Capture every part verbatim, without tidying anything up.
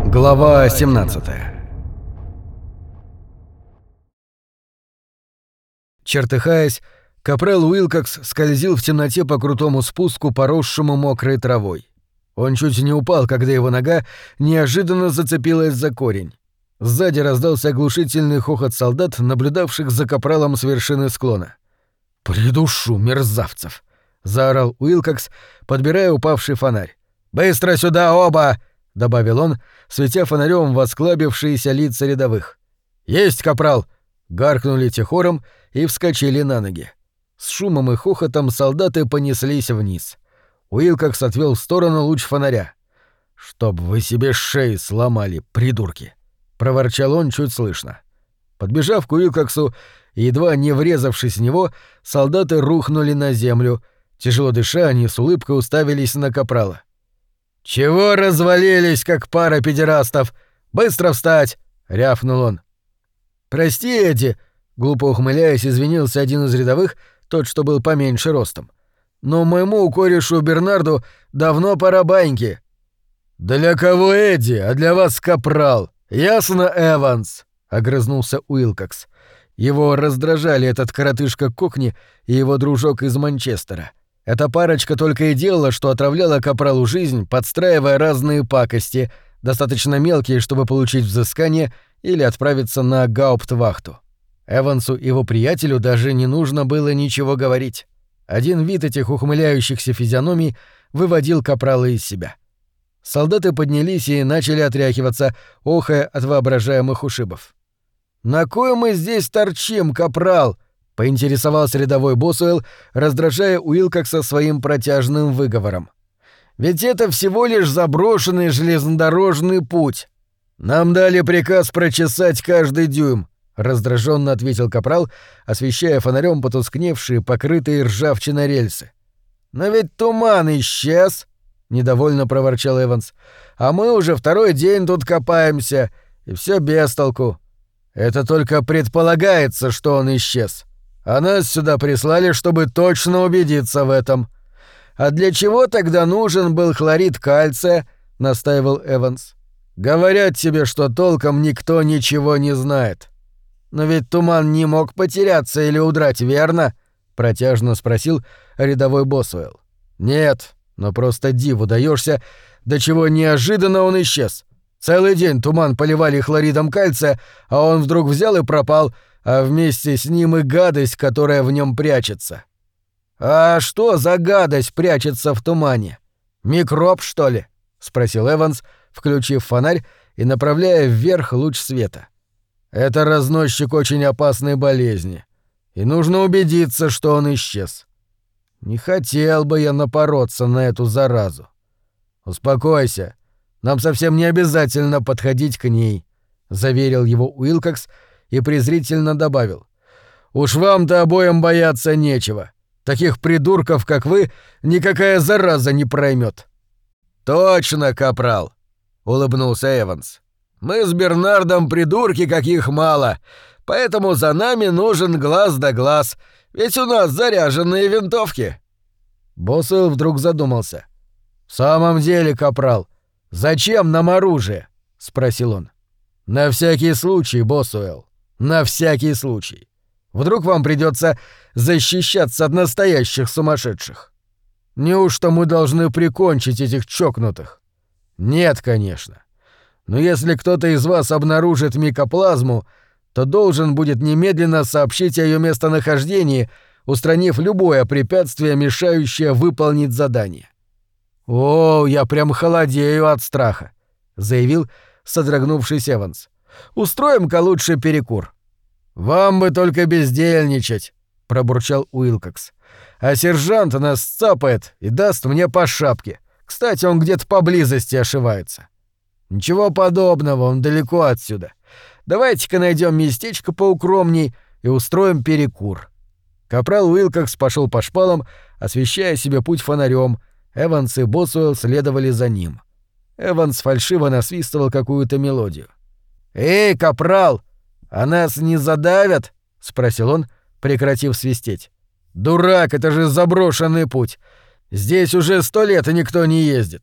Глава семнадцатая. Чертыхаясь, капрал Уилкокс скользил в темноте по крутому спуску, поросшему мокрой травой. Он чуть не упал, когда его нога неожиданно зацепилась за корень. Сзади раздался оглушительный хохот солдат, наблюдавших за капралом с вершины склона. «Придушу, мерзавцев!» — заорал Уилкокс, подбирая упавший фонарь. «Быстро сюда, оба!» — добавил он, светя фонарем в осклабившиеся лица рядовых. «Есть, капрал!» — гаркнули те хором и вскочили на ноги. С шумом и хохотом солдаты понеслись вниз. Уилкокс отвел в сторону луч фонаря. «Чтоб вы себе шеи сломали, придурки!» — проворчал он чуть слышно. Подбежав к Уилкоксу и едва не врезавшись в него, солдаты рухнули на землю. Тяжело дыша, они с улыбкой уставились на капрала. «Чего развалились, как пара педерастов? Быстро встать!» — рявкнул он. «Прости, Эдди», — глупо ухмыляясь, извинился один из рядовых, тот, что был поменьше ростом. «Но моему корешу Бернарду давно пора баньки». «Для кого Эдди, а для вас капрал? Ясно, Эванс?» — огрызнулся Уилкокс. Его раздражали этот коротышка Кокни и его дружок из Манчестера. Эта парочка только и делала, что отравляла капралу жизнь, подстраивая разные пакости, достаточно мелкие, чтобы получить взыскание или отправиться на гауптвахту. Эвансу и его приятелю даже не нужно было ничего говорить. Один вид этих ухмыляющихся физиономий выводил капрала из себя. Солдаты поднялись и начали отряхиваться, охая от воображаемых ушибов. «На кой мы здесь торчим, капрал?» — поинтересовался рядовой Босуэлл, раздражая Уилкокса своим протяжным выговором. «Ведь это всего лишь заброшенный железнодорожный путь. Нам дали приказ прочесать каждый дюйм», — раздраженно ответил капрал, освещая фонарем потускневшие, покрытые ржавчиной рельсы. «Но ведь туман исчез», — недовольно проворчал Эванс. «А мы уже второй день тут копаемся, и все без толку. Это только предполагается, что он исчез. А нас сюда прислали, чтобы точно убедиться в этом». «А для чего тогда нужен был хлорид кальция?» — настаивал Эванс. «Говорят тебе, что толком никто ничего не знает». «Но ведь туман не мог потеряться или удрать, верно?» — протяжно спросил рядовой Босуэлл. «Нет, но просто диву даешься, до чего неожиданно он исчез. Целый день туман поливали хлоридом кальция, а он вдруг взял и пропал, а вместе с ним и гадость, которая в нем прячется». «А что за гадость прячется в тумане? Микроб, что ли?» — спросил Эванс, включив фонарь и направляя вверх луч света. «Это разносчик очень опасной болезни, и нужно убедиться, что он исчез. Не хотел бы я напороться на эту заразу. Успокойся, нам совсем не обязательно подходить к ней», — заверил его Уилкокс и презрительно добавил. «Уж вам-то обоим бояться нечего. Таких придурков, как вы, никакая зараза не проймет». «Точно, капрал», — улыбнулся Эванс. «Мы с Бернардом придурки, каких мало, поэтому за нами нужен глаз да глаз, ведь у нас заряженные винтовки». Босуэлл вдруг задумался. «В самом деле, капрал, зачем нам оружие?» — спросил он. «На всякий случай, Босуэлл, на всякий случай. Вдруг вам придется защищаться от настоящих сумасшедших. Неужто мы должны прикончить этих чокнутых? Нет, конечно. Но если кто-то из вас обнаружит микоплазму, то должен будет немедленно сообщить о ее местонахождении, устранив любое препятствие, мешающее выполнить задание». «О, я прям холодею от страха», — заявил содрогнувшийся Эванс. «Устроим-ка лучше перекур». «Вам бы только бездельничать», — пробурчал Уилкокс. «А сержант нас сцапает и даст мне по шапке. Кстати, он где-то поблизости ошивается». «Ничего подобного, он далеко отсюда. Давайте-ка найдем местечко поукромней и устроим перекур». Капрал Уилкокс пошел по шпалам, освещая себе путь фонарем. Эванс и Босуэлл следовали за ним. Эванс фальшиво насвистывал какую-то мелодию. «Эй, капрал! А нас не задавят?» — спросил он, прекратив свистеть. «Дурак, это же заброшенный путь. Здесь уже сто лет никто не ездит».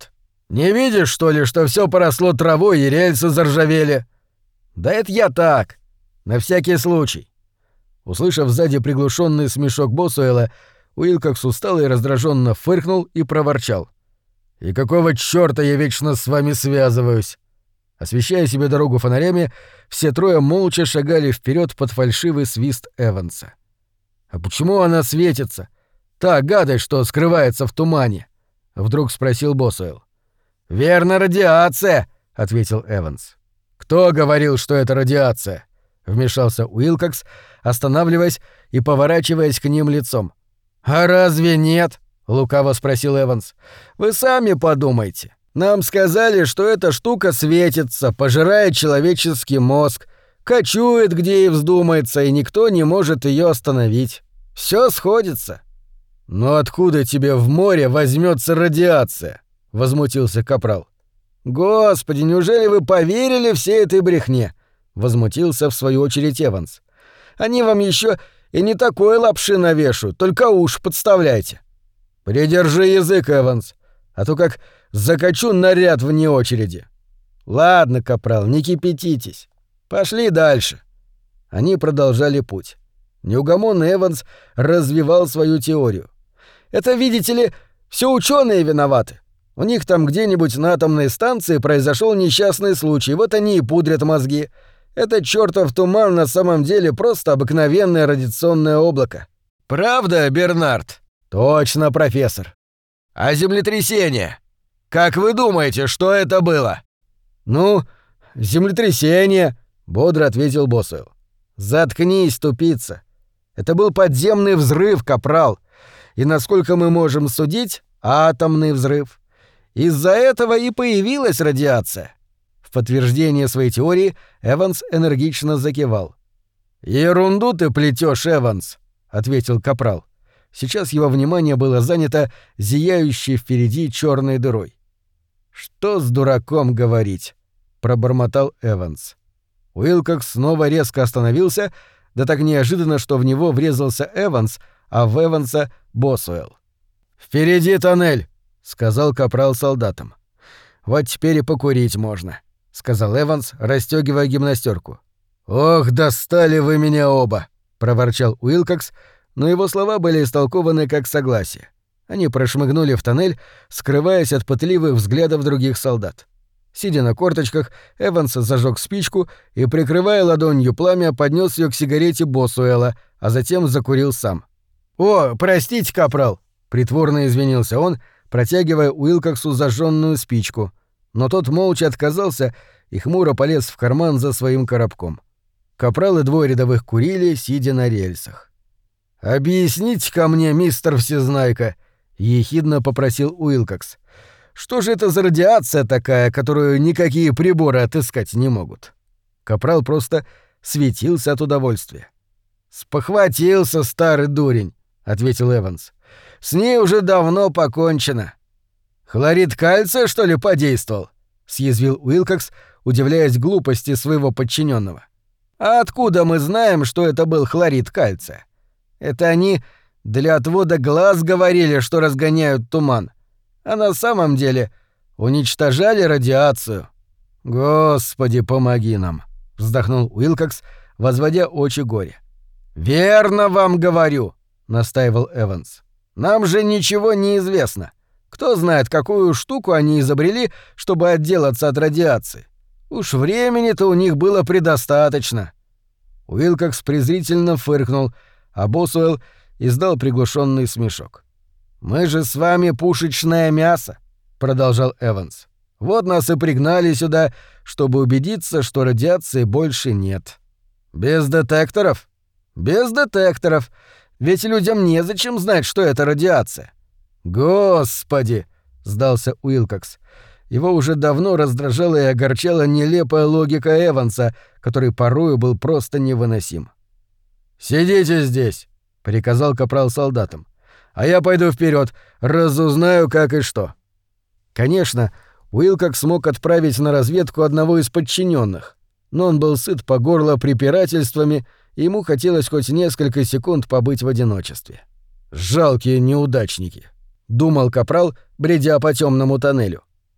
Не видишь, что ли, что все поросло травой и рельсы заржавели?» «Да это я так. На всякий случай». Услышав сзади приглушенный смешок Босуэлла, Уилкокс устало и раздраженно фыркнул и проворчал: «И какого чёрта я вечно с вами связываюсь?» Освещая себе дорогу фонарями, все трое молча шагали вперед под фальшивый свист Эванса. «А почему она светится? Та гадость, что скрывается в тумане?» — вдруг спросил Босуэлл. «Верно, радиация», — ответил Эванс. «Кто говорил, что это радиация?» — вмешался Уилкокс, останавливаясь и поворачиваясь к ним лицом. «А разве нет?» — лукаво спросил Эванс. «Вы сами подумайте. Нам сказали, что эта штука светится, пожирает человеческий мозг, кочует, где ей вздумается, и никто не может ее остановить. Все сходится». «Но откуда тебе в море возьмется радиация?» — возмутился Капрал. «Господи, неужели вы поверили всей этой брехне?» — возмутился в свою очередь Эванс. «Они вам еще и не такой лапши навешают, только уж подставляйте». «Придержи язык, Эванс, а то как закачу наряд вне очереди». «Ладно, Капрал, не кипятитесь. Пошли дальше». Они продолжали путь. Неугомонный Эванс развивал свою теорию. «Это, видите ли, все ученые виноваты. У них там где-нибудь на атомной станции произошел несчастный случай, вот они и пудрят мозги. Этот чертов туман на самом деле просто обыкновенное радиационное облако». «Правда, Бернард?» «Точно, профессор». «А землетрясение? Как вы думаете, что это было?» «Ну, землетрясение», — бодро ответил Босуэлл. «Заткнись, тупица. Это был подземный взрыв, Капрал. И, насколько мы можем судить, атомный взрыв. Из-за этого и появилась радиация». В подтверждение своей теории Эванс энергично закивал. «Ерунду ты плетёшь, Эванс», — ответил Капрал. Сейчас его внимание было занято зияющей впереди чёрной дырой. «Что с дураком говорить?» — пробормотал Эванс. Уилкокс снова резко остановился, да так неожиданно, что в него врезался Эванс, а в Эванса — Босуэлл. «Впереди тоннель», — сказал Капрал солдатам. «Вот теперь и покурить можно», — сказал Эванс, расстёгивая гимнастёрку. «Ох, достали вы меня оба», — проворчал Уилкокс, но его слова были истолкованы как согласие. Они прошмыгнули в тоннель, скрываясь от пытливых взглядов других солдат. Сидя на корточках, Эванс зажег спичку и, прикрывая ладонью пламя, поднес ее к сигарете Босуэлла, а затем закурил сам. «О, простите, Капрал!» — притворно извинился он, протягивая Уилкоксу зажженную спичку, но тот молча отказался и хмуро полез в карман за своим коробком. Капрал и двое рядовых курили, сидя на рельсах. «Объясните-ка мне, мистер Всезнайка», — ехидно попросил Уилкокс, «что же это за радиация такая, которую никакие приборы отыскать не могут?» Капрал просто светился от удовольствия. «Спохватился старый дурень», — ответил Эванс. «С ней уже давно покончено». «Хлорид кальция, что ли, подействовал?» — съязвил Уилкокс, удивляясь глупости своего подчиненного. «А откуда мы знаем, что это был хлорид кальция? Это они для отвода глаз говорили, что разгоняют туман. А на самом деле уничтожали радиацию». «Господи, помоги нам», — вздохнул Уилкокс, возводя очи горе. «Верно вам говорю», — настаивал Эванс. «Нам же ничего не известно. Кто знает, какую штуку они изобрели, чтобы отделаться от радиации. Уж времени-то у них было предостаточно». Уилкокс презрительно фыркнул, а Босуэлл издал приглушенный смешок. «Мы же с вами пушечное мясо», — продолжал Эванс. «Вот нас и пригнали сюда, чтобы убедиться, что радиации больше нет». «Без детекторов?» «Без детекторов. Ведь людям незачем знать, что это радиация». «Господи!» — сдался Уилкокс. Его уже давно раздражала и огорчала нелепая логика Эванса, который порою был просто невыносим. «Сидите здесь», — приказал капрал солдатам. «А я пойду вперед, разузнаю, как и что». Конечно, Уилкокс смог отправить на разведку одного из подчиненных, но он был сыт по горло препирательствами, и ему хотелось хоть несколько секунд побыть в одиночестве. «Жалкие неудачники», — думал капрал, бредя по темному тоннелю.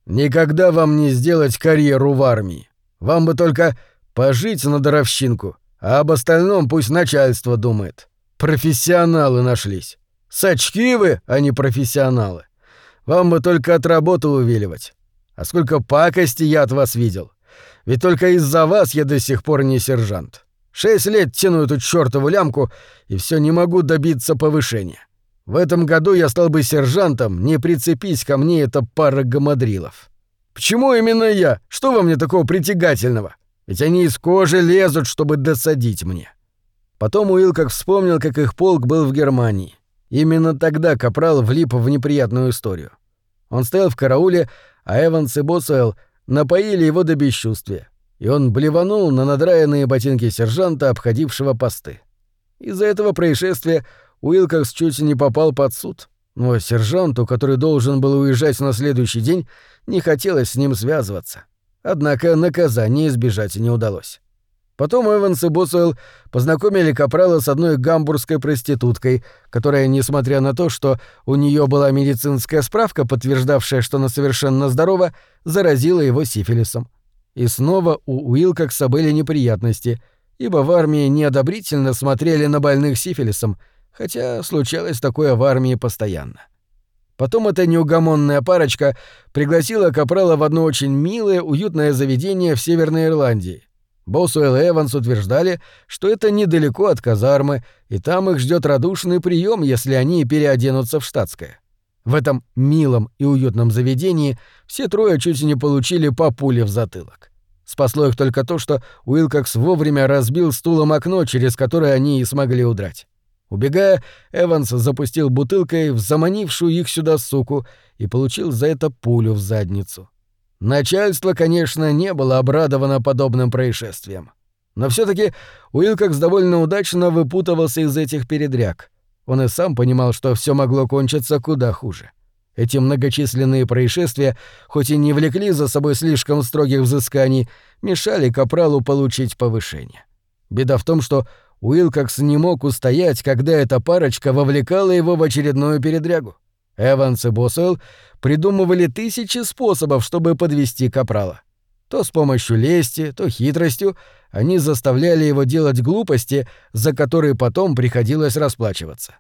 Никогда вам не сделать карьеру в армии. Вам бы только пожить на даровщинку, а об остальном пусть начальство думает. Профессионалы нашлись. Сачки вы, а не профессионалы. Вам бы только от работы увиливать. А сколько пакости я от вас видел. Ведь только из-за вас я до сих пор не сержант. Шесть лет тяну эту чёртову лямку, и всё не могу добиться повышения. В этом году я стал бы сержантом, не прицепись ко мне эта пара гамадрилов. Почему именно я? Что во мне такого притягательного? Ведь они из кожи лезут, чтобы досадить мне. Потом Уилкокс вспомнил, как их полк был в Германии. Именно тогда капрал влип в неприятную историю. Он стоял в карауле, а Эванс и Босуэлл напоили его до бесчувствия, и он блеванул на надраенные ботинки сержанта, обходившего посты. Из-за этого происшествия Уилкокс чуть не попал под суд, но сержанту, который должен был уезжать на следующий день, не хотелось с ним связываться. Однако наказания избежать не удалось. Потом Эванс и Босуэлл познакомили капрала с одной гамбургской проституткой, которая, несмотря на то, что у нее была медицинская справка, подтверждавшая, что она совершенно здорова, заразила его сифилисом. И снова у Уилкокса были неприятности, ибо в армии неодобрительно смотрели на больных сифилисом, хотя случалось такое в армии постоянно. Потом эта неугомонная парочка пригласила капрала в одно очень милое, уютное заведение в Северной Ирландии. Босуэлл и Эванс утверждали, что это недалеко от казармы, и там их ждет радушный прием, если они переоденутся в штатское. В этом милом и уютном заведении все трое чуть не получили по пуле в затылок. Спасло их только то, что Уилкокс вовремя разбил стулом окно, через которое они и смогли удрать. Убегая, Эванс запустил бутылкой в заманившую их сюда суку и получил за это пулю в задницу. Начальство, конечно, не было обрадовано подобным происшествием. Но всё-таки Уилкокс довольно удачно выпутывался из этих передряг. Он и сам понимал, что всё могло кончиться куда хуже. Эти многочисленные происшествия, хоть и не влекли за собой слишком строгих взысканий, мешали капралу получить повышение. Беда в том, что Уилкокс не мог устоять, когда эта парочка вовлекала его в очередную передрягу. Эванс и Босуэлл придумывали тысячи способов, чтобы подвести капрала. То с помощью лести, то хитростью они заставляли его делать глупости, за которые потом приходилось расплачиваться.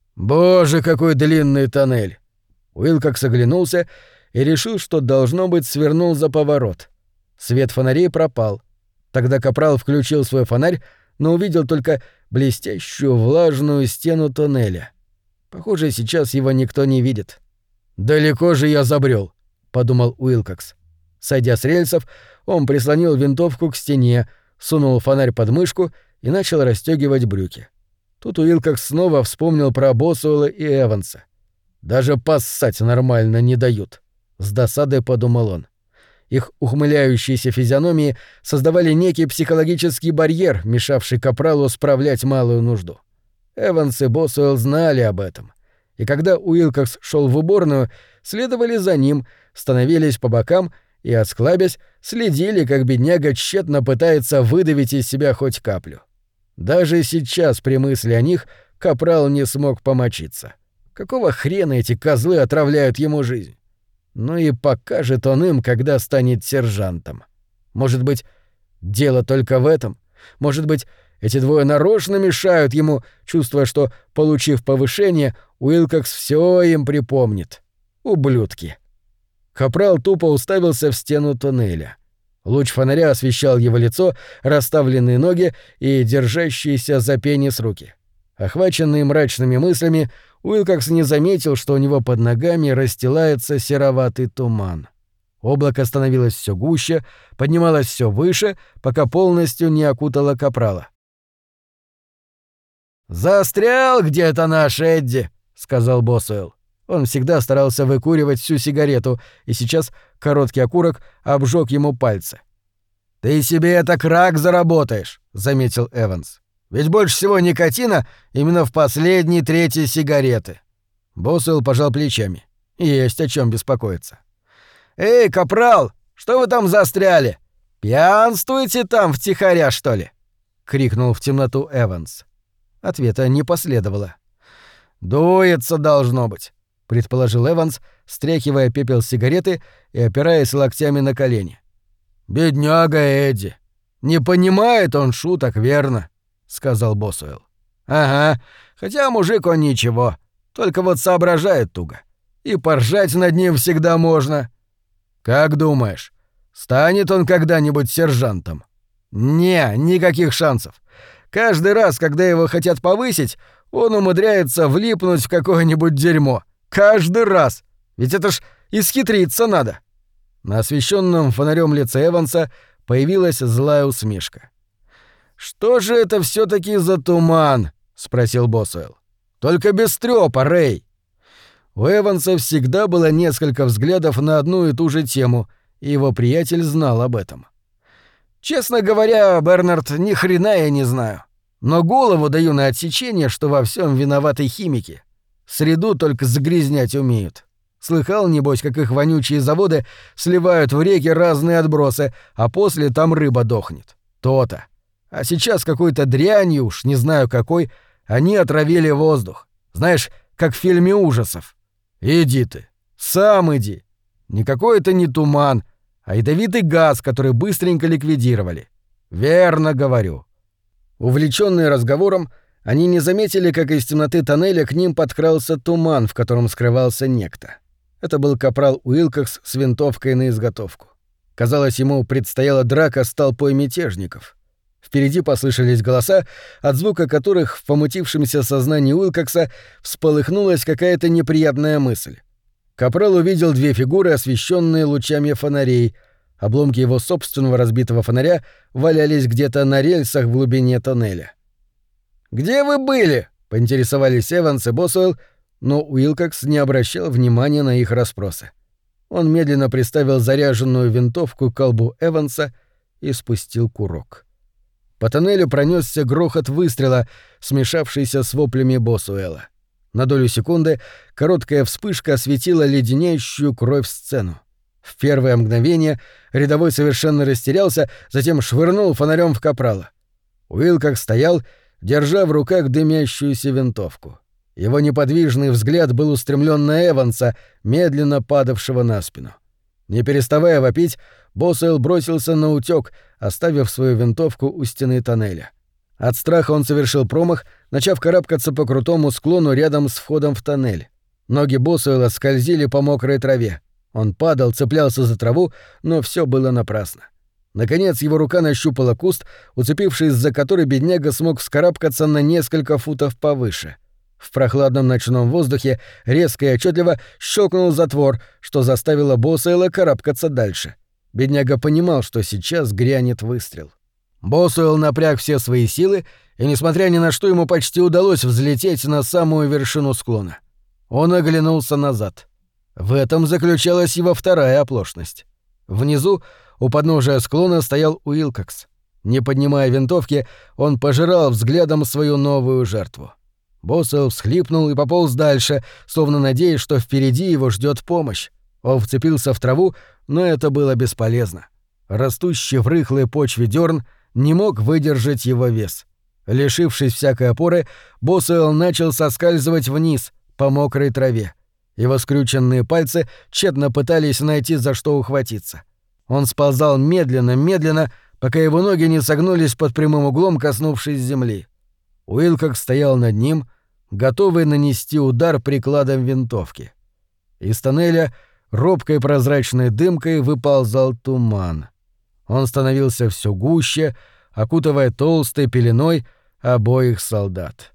«Боже, какой длинный тоннель!» Уилкокс оглянулся и решил, что, должно быть, свернул за поворот. Свет фонарей пропал. Тогда капрал включил свой фонарь, но увидел только блестящую влажную стену тоннеля. Похоже, сейчас его никто не видит. «Далеко же я забрел», — подумал Уилкокс. Сойдя с рельсов, он прислонил винтовку к стене, сунул фонарь под мышку и начал расстёгивать брюки. Тут Уилкокс снова вспомнил про Босуэлла и Эванса. «Даже поссать нормально не дают», — с досадой подумал он. Их ухмыляющиеся физиономии создавали некий психологический барьер, мешавший капралу справлять малую нужду. Эванс и Босуэлл знали об этом. И когда Уилкокс шел в уборную, следовали за ним, становились по бокам и, осклабясь, следили, как бедняга тщетно пытается выдавить из себя хоть каплю. Даже сейчас при мысли о них капрал не смог помочиться. Какого хрена эти козлы отравляют ему жизнь? Ну и покажет он им, когда станет сержантом. Может быть, дело только в этом? Может быть, эти двое нарочно мешают ему, чувствуя, что, получив повышение, Уилкокс всё им припомнит. Ублюдки. Капрал тупо уставился в стену тоннеля. Луч фонаря освещал его лицо, расставленные ноги и держащиеся за пенис руки. Охваченный мрачными мыслями, Уилкокс не заметил, что у него под ногами расстилается сероватый туман. Облако становилось всё гуще, поднималось всё выше, пока полностью не окутало капрала. «Застрял где-то наш Эдди», — сказал Босуэлл. Он всегда старался выкуривать всю сигарету, и сейчас короткий окурок обжег ему пальцы. «Ты себе это крак заработаешь», — заметил Эванс. «Ведь больше всего никотина именно в последней трети сигареты». Босуэлл пожал плечами. Есть о чем беспокоиться. «Эй, капрал, что вы там застряли? Пьянствуете там втихаря, что ли?» — крикнул в темноту Эванс. Ответа не последовало. «Дуется, должно быть. предположил Эванс, стряхивая пепел сигареты и опираясь локтями на колени. «Бедняга Эдди. Не понимает он шуток, верно?» — сказал Босуэлл. «Ага, хотя мужик он ничего, только вот соображает туго. И поржать над ним всегда можно. Как думаешь, станет он когда-нибудь сержантом?» «Не, никаких шансов. Каждый раз, когда его хотят повысить, он умудряется влипнуть в какое-нибудь дерьмо. Каждый раз. Ведь это ж исхитриться надо». На освещенном фонарем лице Эванса появилась злая усмешка. «Что же это все-таки за туман?» — спросил Босуэлл. «Только без трёпа, Рэй». У Эванса всегда было несколько взглядов на одну и ту же тему, и его приятель знал об этом. «Честно говоря, Бернард, ни хрена я не знаю. Но голову даю на отсечение, что во всем виноваты химики. Среду только загрязнять умеют. Слыхал, небось, как их вонючие заводы сливают в реки разные отбросы, а после там рыба дохнет. То-то. А сейчас какой-то дрянью, уж не знаю какой, они отравили воздух. Знаешь, как в фильме ужасов. Иди ты. Сам иди. Никакой это не туман, а ядовитый газ, который быстренько ликвидировали. Верно говорю». Увлечённые разговором, они не заметили, как из темноты тоннеля к ним подкрался туман, в котором скрывался некто. Это был капрал Уилкокс с винтовкой на изготовку. Казалось, ему предстояла драка с толпой мятежников. Впереди послышались голоса, от звука которых в помутившемся сознании Уилкокса всполыхнулась какая-то неприятная мысль. Капрал увидел две фигуры, освещенные лучами фонарей. Обломки его собственного разбитого фонаря валялись где-то на рельсах в глубине тоннеля. «Где вы были?» — поинтересовались Эванс и Босуэлл, но Уилкокс не обращал внимания на их расспросы. Он медленно приставил заряженную винтовку к колбу Эванса и спустил курок. По тоннелю пронесся грохот выстрела, смешавшийся с воплями Босуэлла. На долю секунды короткая вспышка осветила леденящую кровь сцену. В первое мгновение рядовой совершенно растерялся, затем швырнул фонарем в капрала. Уилкокс стоял, держа в руках дымящуюся винтовку. Его неподвижный взгляд был устремлен на Эванса, медленно падавшего на спину. Не переставая вопить, Босуэлл бросился на утёк, оставив свою винтовку у стены тоннеля. От страха он совершил промах, начав карабкаться по крутому склону рядом с входом в тоннель. Ноги Босуэлла скользили по мокрой траве. Он падал, цеплялся за траву, но всё было напрасно. Наконец его рука нащупала куст, уцепившись за который бедняга смог вскарабкаться на несколько футов повыше. В прохладном ночном воздухе резко и отчетливо щелкнул затвор, что заставило Босуэлла карабкаться дальше. Бедняга понимал, что сейчас грянет выстрел. Босуэлл напряг все свои силы, и, несмотря ни на что, ему почти удалось взлететь на самую вершину склона. Он оглянулся назад. В этом заключалась его вторая оплошность. Внизу, у подножия склона, стоял Уилкокс. Не поднимая винтовки, он пожирал взглядом свою новую жертву. Босуэлл всхлипнул и пополз дальше, словно надеясь, что впереди его ждет помощь. Он вцепился в траву, но это было бесполезно. Растущий в рыхлой почве дерн не мог выдержать его вес. Лишившись всякой опоры, Босуэлл начал соскальзывать вниз, по мокрой траве. Его скрюченные пальцы тщетно пытались найти, за что ухватиться. Он сползал медленно-медленно, пока его ноги не согнулись под прямым углом, коснувшись земли. Уилкокс стоял над ним, готовый нанести удар прикладом винтовки. Из тоннеля робкой прозрачной дымкой выползал туман. Он становился все гуще, окутывая толстой пеленой обоих солдат.